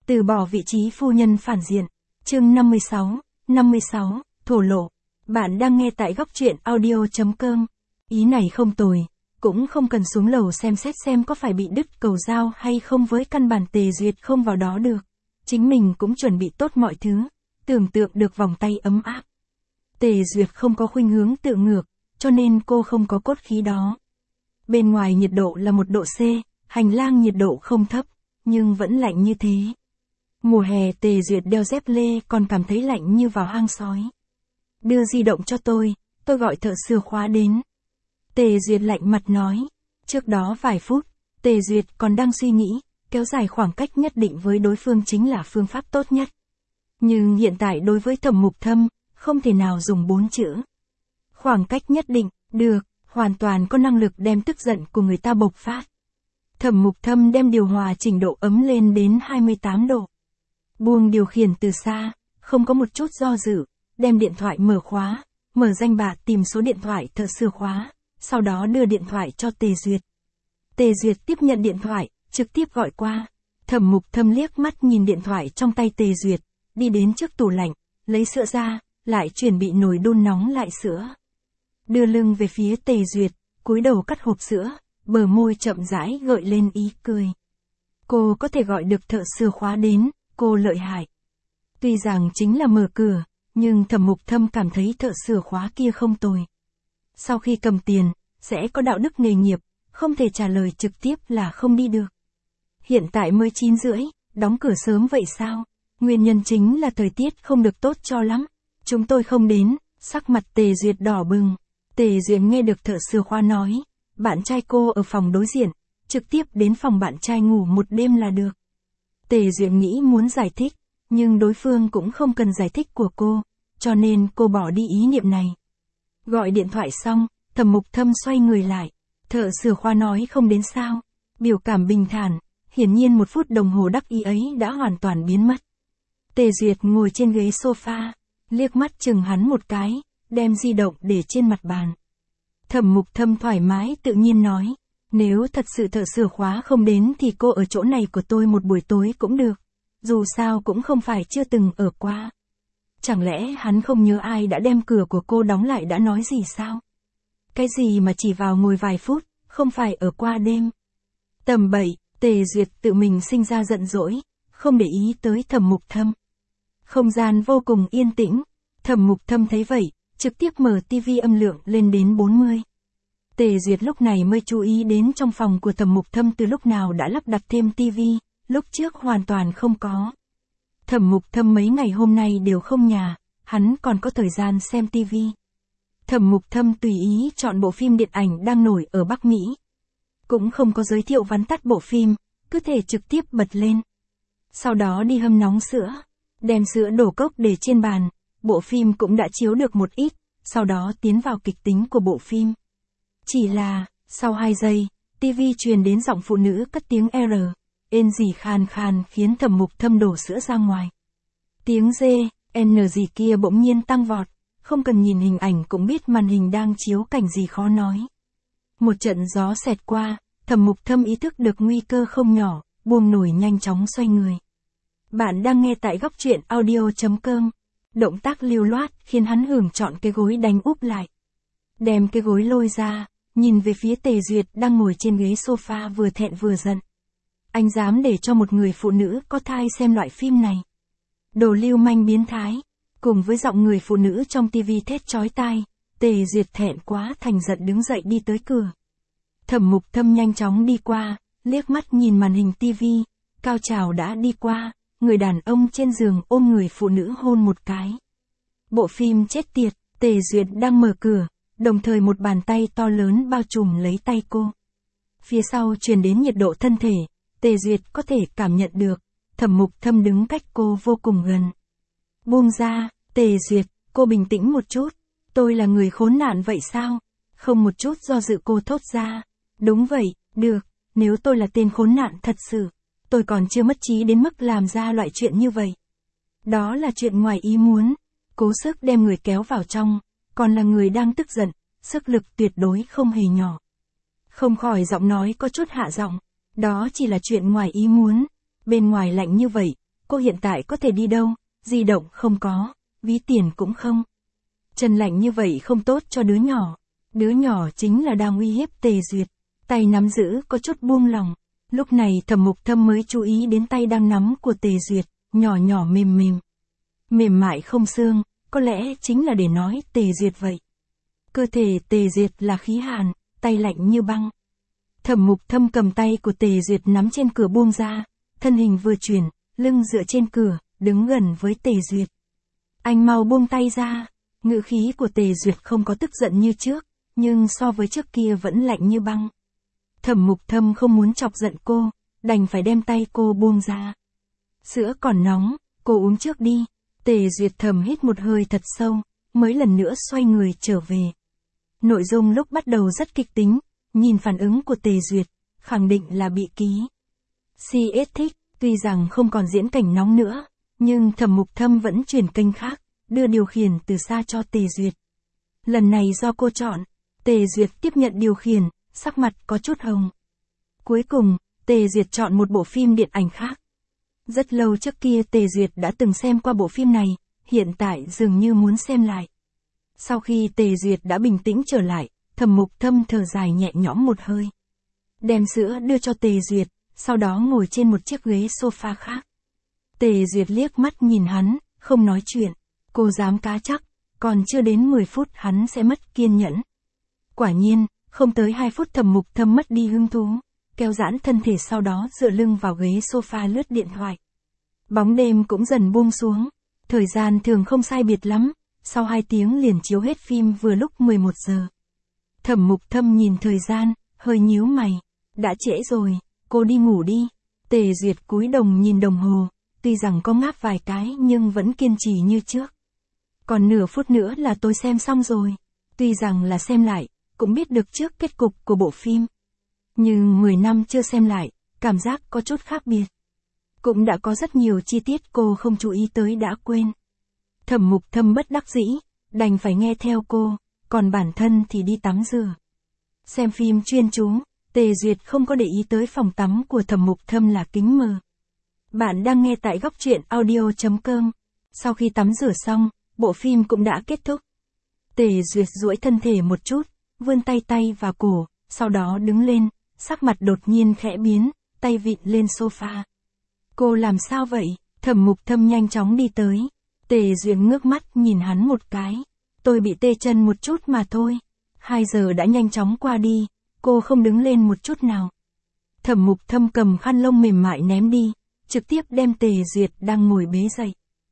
Từ bỏ vị trí phu nhân phản diện. Chương 56, thổ lộ. Bạn đang nghe tại góc truyện audio.com. Ý này không tồi, cũng không cần xuống lầu xem xét xem có phải bị đứt cầu dao hay không, với căn bản Tề Duyệt không vào đó được. Chính mình cũng chuẩn bị tốt mọi thứ, tưởng tượng được vòng tay ấm áp. Tề Duyệt không có khuynh hướng tự ngược, cho nên cô không có cốt khí đó. Bên ngoài nhiệt độ là 1 độ C, hành lang nhiệt độ không thấp, nhưng vẫn lạnh như thế. Mùa hè Tề Duyệt đeo dép lê còn cảm thấy lạnh như vào hang sói. Đưa di động cho tôi gọi thợ sửa khóa đến. Tề Duyệt lạnh mặt nói. Trước đó vài phút, Tề Duyệt còn đang suy nghĩ, kéo dài khoảng cách nhất định với đối phương chính là phương pháp tốt nhất. Nhưng hiện tại đối với Thẩm Mục Thâm, không thể nào dùng 4 chữ. Khoảng cách nhất định, được, hoàn toàn có năng lực đem tức giận của người ta bộc phát. Thẩm Mục Thâm đem điều hòa chỉnh độ ấm lên đến 28 độ. Buông điều khiển từ xa, không có một chút do dự, đem điện thoại mở khóa, mở danh bạ tìm số điện thoại thợ sửa khóa, sau đó đưa điện thoại cho Tề Duyệt. Tề Duyệt tiếp nhận điện thoại, trực tiếp gọi qua. Thẩm Mục Thâm liếc mắt nhìn điện thoại trong tay Tề Duyệt, đi đến trước tủ lạnh, lấy sữa ra, lại chuẩn bị nồi đun nóng lại sữa. Đưa lưng về phía Tề Duyệt, cúi đầu cắt hộp sữa, bờ môi chậm rãi gợi lên ý cười. Cô có thể gọi được thợ sửa khóa đến, cô lợi hại. Tuy rằng chính là mở cửa, nhưng Thẩm Mục Thâm cảm thấy thợ sửa khóa kia không tồi. Sau khi cầm tiền, sẽ có đạo đức nghề nghiệp, không thể trả lời trực tiếp là không đi được. Hiện tại mới 9 rưỡi, đóng cửa sớm vậy sao? Nguyên nhân chính là thời tiết không được tốt cho lắm. Chúng tôi không đến, sắc mặt Tề Duyệt đỏ bừng. Tề Duyệt nghe được thợ sửa khóa nói, bạn trai cô ở phòng đối diện, trực tiếp đến phòng bạn trai ngủ một đêm là được. Tề Duyệt nghĩ muốn giải thích, nhưng đối phương cũng không cần giải thích của cô, cho nên cô bỏ đi ý niệm này. Gọi điện thoại xong, Thẩm Mục Thâm xoay người lại. Thợ sửa khóa nói không đến sao. Biểu cảm bình thản, hiển nhiên 1 phút đồng hồ đắc ý ấy đã hoàn toàn biến mất. Tề Duyệt ngồi trên ghế sofa, liếc mắt chừng hắn một cái, đem di động để trên mặt bàn. Thẩm Mục Thâm thoải mái tự nhiên nói, nếu thật sự thợ sửa khóa không đến thì cô ở chỗ này của tôi một buổi tối cũng được. Dù sao cũng không phải chưa từng ở qua. Chẳng lẽ hắn không nhớ ai đã đem cửa của cô đóng lại đã nói gì sao? Cái gì mà chỉ vào ngồi vài phút, không phải ở qua đêm. Tầm bậy, Tề Duyệt tự mình sinh ra giận dỗi, không để ý tới Thẩm Mục Thâm. Không gian vô cùng yên tĩnh, Thẩm Mục Thâm thấy vậy, trực tiếp mở tivi âm lượng lên đến 40. Tề Duyệt lúc này mới chú ý đến trong phòng của Thẩm Mục Thâm từ lúc nào đã lắp đặt thêm tivi, lúc trước hoàn toàn không có. Thẩm Mục Thâm mấy ngày hôm nay đều không nhà, hắn còn có thời gian xem tivi. Thẩm Mục Thâm tùy ý chọn bộ phim điện ảnh đang nổi ở Bắc Mỹ. Cũng không có giới thiệu vắn tắt bộ phim, cứ thể trực tiếp bật lên. Sau đó đi hâm nóng sữa, đem sữa đổ cốc để trên bàn, bộ phim cũng đã chiếu được một ít, sau đó tiến vào kịch tính của bộ phim. Chỉ là, sau 2 giây, tivi truyền đến giọng phụ nữ cất tiếng R, ên gì khàn khàn khiến Thẩm Mục Thâm đổ sữa ra ngoài. Tiếng D, N gì kia bỗng nhiên tăng vọt, không cần nhìn hình ảnh cũng biết màn hình đang chiếu cảnh gì khó nói. Một trận gió xẹt qua, Thẩm Mục Thâm ý thức được nguy cơ không nhỏ, buông nổi nhanh chóng xoay người. Bạn đang nghe tại góc truyện audio.com. Động tác lưu loát khiến hắn hưởng chọn cái gối đánh úp lại. Đem cái gối lôi ra, nhìn về phía Tề Duyệt đang ngồi trên ghế sofa vừa thẹn vừa giận. Anh dám để cho một người phụ nữ có thai xem loại phim này. Đồ lưu manh biến thái. Cùng với giọng người phụ nữ trong tivi thét chói tai, Tề Duyệt thẹn quá thành giận đứng dậy đi tới cửa. Thẩm Mục Thâm nhanh chóng đi qua, liếc mắt nhìn màn hình tivi, cao trào đã đi qua, người đàn ông trên giường ôm người phụ nữ hôn một cái. Bộ phim chết tiệt, Tề Duyệt đang mở cửa, đồng thời một bàn tay to lớn bao trùm lấy tay cô. Phía sau truyền đến nhiệt độ thân thể, Tề Duyệt có thể cảm nhận được, Thẩm Mục Thâm đứng cách cô vô cùng gần. Buông ra, Tề Duyệt, cô bình tĩnh một chút, tôi là người khốn nạn vậy sao? Không một chút do dự cô thốt ra. Đúng vậy, được, nếu tôi là tên khốn nạn thật sự, tôi còn chưa mất trí đến mức làm ra loại chuyện như vậy. Đó là chuyện ngoài ý muốn, cố sức đem người kéo vào trong, còn là người đang tức giận, sức lực tuyệt đối không hề nhỏ. Không khỏi giọng nói có chút hạ giọng, đó chỉ là chuyện ngoài ý muốn, bên ngoài lạnh như vậy, cô hiện tại có thể đi đâu, di động không có, ví tiền cũng không. Trần lạnh như vậy không tốt cho đứa nhỏ. Đứa nhỏ chính là đang uy hiếp Tề Duyệt. Tay nắm giữ có chút buông lỏng. Lúc này Thẩm Mục Thâm mới chú ý đến tay đang nắm của Tề Duyệt, nhỏ nhỏ mềm mềm. Mềm mại không xương, có lẽ chính là để nói Tề Duyệt vậy. Cơ thể Tề Duyệt là khí hàn, tay lạnh như băng. Thẩm Mục Thâm cầm tay của Tề Duyệt nắm trên cửa buông ra, thân hình vừa chuyển, lưng dựa trên cửa, đứng gần với Tề Duyệt. Anh mau buông tay ra. Ngữ khí của Tề Duyệt không có tức giận như trước, nhưng so với trước kia vẫn lạnh như băng. Thẩm Mục Thâm không muốn chọc giận cô, đành phải đem tay cô buông ra. Sữa còn nóng, cô uống trước đi. Tề Duyệt thầm hít một hơi thật sâu, mới lần nữa xoay người trở về. Nội dung lúc bắt đầu rất kịch tính, nhìn phản ứng của Tề Duyệt, khẳng định là bị ký. CS thích, tuy rằng không còn diễn cảnh nóng nữa, nhưng Thẩm Mục Thâm vẫn chuyển kênh khác, đưa điều khiển từ xa cho Tề Duyệt. Lần này do cô chọn, Tề Duyệt tiếp nhận điều khiển, sắc mặt có chút hồng. Cuối cùng, Tề Duyệt chọn một bộ phim điện ảnh khác. Rất lâu trước kia Tề Duyệt đã từng xem qua bộ phim này, hiện tại dường như muốn xem lại. Sau khi Tề Duyệt đã bình tĩnh trở lại, Thẩm Mục Thâm thở dài nhẹ nhõm một hơi. Đem sữa đưa cho Tề Duyệt, sau đó ngồi trên một chiếc ghế sofa khác. Tề Duyệt liếc mắt nhìn hắn, không nói chuyện. Cô dám cá chắc, còn chưa đến 10 phút hắn sẽ mất kiên nhẫn. Quả nhiên, không tới 2 phút Thẩm Mục Thâm mất đi hứng thú, kéo giãn thân thể sau đó dựa lưng vào ghế sofa lướt điện thoại. Bóng đêm cũng dần buông xuống, thời gian thường không sai biệt lắm, sau 2 tiếng liền chiếu hết phim vừa lúc 11 giờ. Thẩm Mục Thâm nhìn thời gian, hơi nhíu mày, đã trễ rồi, cô đi ngủ đi. Tề Duyệt cúi đầu nhìn đồng hồ, tuy rằng có ngáp vài cái nhưng vẫn kiên trì như trước. Còn nửa phút nữa là tôi xem xong rồi. Tuy rằng là xem lại, cũng biết được trước kết cục của bộ phim. Nhưng 10 năm chưa xem lại, cảm giác có chút khác biệt. Cũng đã có rất nhiều chi tiết cô không chú ý tới đã quên. Thẩm Mục Thâm bất đắc dĩ, đành phải nghe theo cô, còn bản thân thì đi tắm rửa. Xem phim chuyên chú, Tề Duyệt không có để ý tới phòng tắm của Thẩm Mục Thâm là kính mờ. Bạn đang nghe tại góc truyện audio.com. Sau khi tắm rửa xong, bộ phim cũng đã kết thúc. Tề Duyệt duỗi thân thể một chút, vươn tay vào cổ, sau đó đứng lên, sắc mặt đột nhiên khẽ biến, tay vịn lên sofa. Cô làm sao vậy? Thẩm Mục Thâm nhanh chóng đi tới. Tề Duyệt ngước mắt nhìn hắn một cái. Tôi bị tê chân một chút mà thôi. 2 giờ đã nhanh chóng qua đi, cô không đứng lên một chút nào. Thẩm Mục Thâm cầm khăn lông mềm mại ném đi, trực tiếp đem Tề Duyệt đang ngồi bế dậy.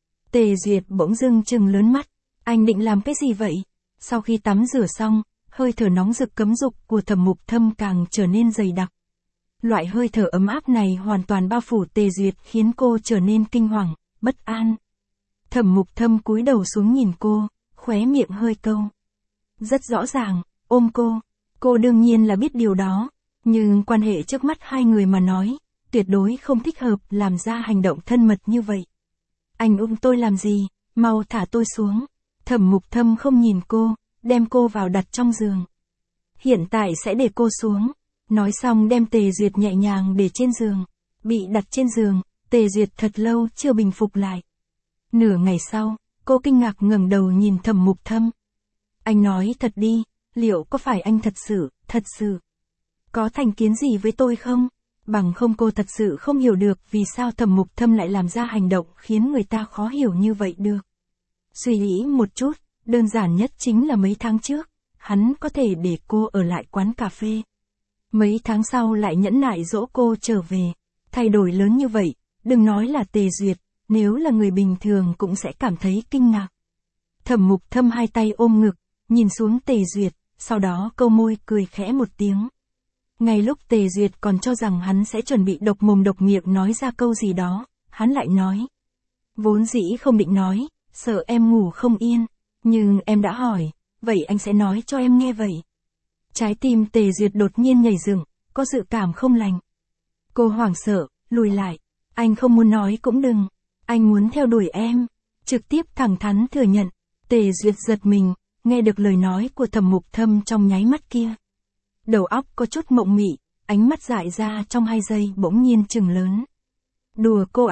Tề Duyệt bỗng dưng trừng lớn mắt, anh định làm cái gì vậy? Sau khi tắm rửa xong, hơi thở nóng rực cấm dục của Thẩm Mục Thâm càng trở nên dày đặc. Loại hơi thở ấm áp này hoàn toàn bao phủ Tề Duyệt khiến cô trở nên kinh hoàng, bất an. Thẩm Mục Thâm cúi đầu xuống nhìn cô, khóe miệng hơi câu. Rất rõ ràng, ôm cô đương nhiên là biết điều đó, nhưng quan hệ trước mắt hai người mà nói, tuyệt đối không thích hợp làm ra hành động thân mật như vậy. Anh ôm tôi làm gì, mau thả tôi xuống. Thẩm Mục Thâm không nhìn cô, đem cô vào đặt trong giường. Hiện tại sẽ để cô xuống. Nói xong đem Tề Duyệt nhẹ nhàng để trên giường. Bị đặt trên giường, Tề Duyệt thật lâu chưa bình phục lại. Nửa ngày sau, cô kinh ngạc ngẩng đầu nhìn Thẩm Mục Thâm. Anh nói thật đi, liệu có phải anh thật sự có thành kiến gì với tôi không? Bằng không cô thật sự không hiểu được vì sao Thẩm Mục Thâm lại làm ra hành động khiến người ta khó hiểu như vậy được. Suy nghĩ một chút, đơn giản nhất chính là mấy tháng trước, hắn có thể để cô ở lại quán cà phê. Mấy tháng sau lại nhẫn nại dỗ cô trở về. Thay đổi lớn như vậy, đừng nói là Tề Duyệt, nếu là người bình thường cũng sẽ cảm thấy kinh ngạc. Thẩm Mục Thâm hai tay ôm ngực, nhìn xuống Tề Duyệt, sau đó câu môi cười khẽ một tiếng. Ngay lúc Tề Duyệt còn cho rằng hắn sẽ chuẩn bị độc mồm độc miệng nói ra câu gì đó, hắn lại nói. Vốn dĩ không định nói, sợ em ngủ không yên, nhưng em đã hỏi, vậy anh sẽ nói cho em nghe vậy. Trái tim Tề Duyệt đột nhiên nhảy dựng, có dự cảm không lành. Cô hoảng sợ, lùi lại. Anh không muốn nói cũng đừng. Anh muốn theo đuổi em. Trực tiếp thẳng thắn thừa nhận. Tề Duyệt giật mình, nghe được lời nói của Thẩm Mục Thâm trong nháy mắt kia. Đầu óc có chút mộng mị, ánh mắt dại ra trong 2 giây bỗng nhiên trừng lớn. Đùa cô à,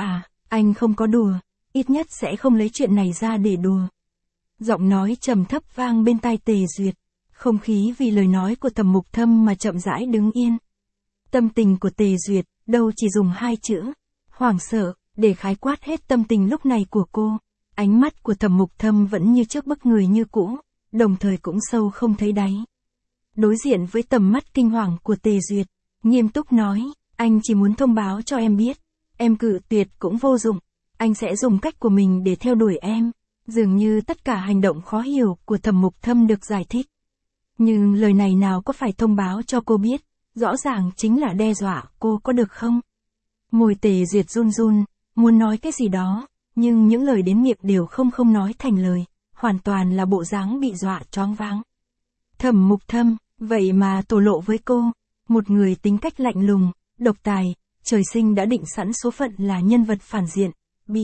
Anh không có đùa, ít nhất sẽ không lấy chuyện này ra để đùa. Giọng nói trầm thấp vang bên tai Tề Duyệt, không khí vì lời nói của Thẩm Mục Thâm mà chậm rãi đứng yên. Tâm tình của Tề Duyệt, đâu chỉ dùng 2 chữ, hoảng sợ, để khái quát hết tâm tình lúc này của cô. Ánh mắt của Thẩm Mục Thâm vẫn như trước bức người như cũ, đồng thời cũng sâu không thấy đáy. Đối diện với tầm mắt kinh hoàng của Tề Duyệt, nghiêm túc nói, anh chỉ muốn thông báo cho em biết, em cự tuyệt cũng vô dụng, anh sẽ dùng cách của mình để theo đuổi em. Dường như tất cả hành động khó hiểu của Thẩm Mục Thâm được giải thích. Nhưng lời này nào có phải thông báo cho cô biết, rõ ràng chính là đe dọa cô có được không? Môi Tề Duyệt run run, muốn nói cái gì đó, nhưng những lời đến miệng đều không nói thành lời, hoàn toàn là bộ dáng bị dọa choáng váng. Thẩm Mục Thâm, vậy mà thổ lộ với cô, một người tính cách lạnh lùng, độc tài, trời sinh đã định sẵn số phận là nhân vật phản diện, bị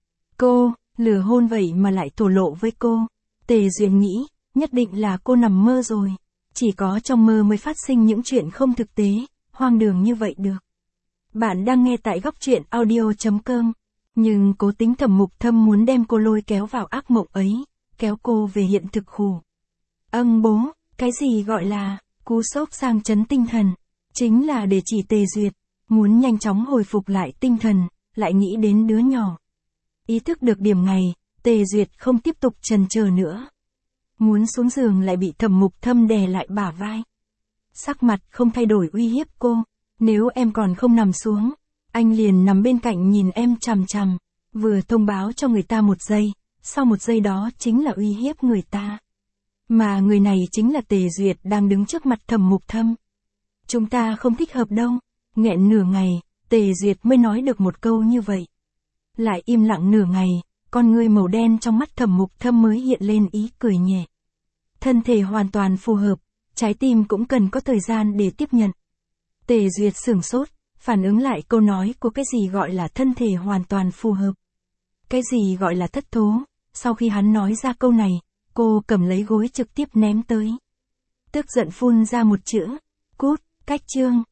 cô lừa hôn vậy mà lại thổ lộ với cô. Tề Duyệt nghĩ, nhất định là cô nằm mơ rồi, chỉ có trong mơ mới phát sinh những chuyện không thực tế, hoang đường như vậy được. Bạn đang nghe tại góc truyện audio.com, nhưng cố tính Thẩm Mục Thâm muốn đem cô lôi kéo vào ác mộng ấy, kéo cô về hiện thực khủ. Bố, cái gì gọi là cú sốc sang chấn tinh thần, chính là để chỉ Tề Duyệt, muốn nhanh chóng hồi phục lại tinh thần, lại nghĩ đến đứa nhỏ. Ý thức được điểm này, Tề Duyệt không tiếp tục chần chờ nữa. Muốn xuống giường lại bị Thẩm Mục Thâm đè lại bả vai. Sắc mặt không thay đổi uy hiếp cô, nếu em còn không nằm xuống, anh liền nằm bên cạnh nhìn em chằm chằm, vừa thông báo cho người ta 1 giây, sau 1 giây đó chính là uy hiếp người ta. Mà người này chính là Tề Duyệt đang đứng trước mặt Thẩm Mục Thâm. Chúng ta không thích hợp đâu, nghẹn nửa ngày, Tề Duyệt mới nói được một câu như vậy. Lại im lặng nửa ngày, con ngươi màu đen trong mắt Thẩm Mục Thâm mới hiện lên ý cười nhẹ. Thân thể hoàn toàn phù hợp, trái tim cũng cần có thời gian để tiếp nhận. Tề Duyệt sửng sốt, phản ứng lại câu nói của cái gì gọi là thân thể hoàn toàn phù hợp. Cái gì gọi là thất thố, sau khi hắn nói ra câu này, cô cầm lấy gối trực tiếp ném tới. Tức giận phun ra một chữ, cút, cách chương.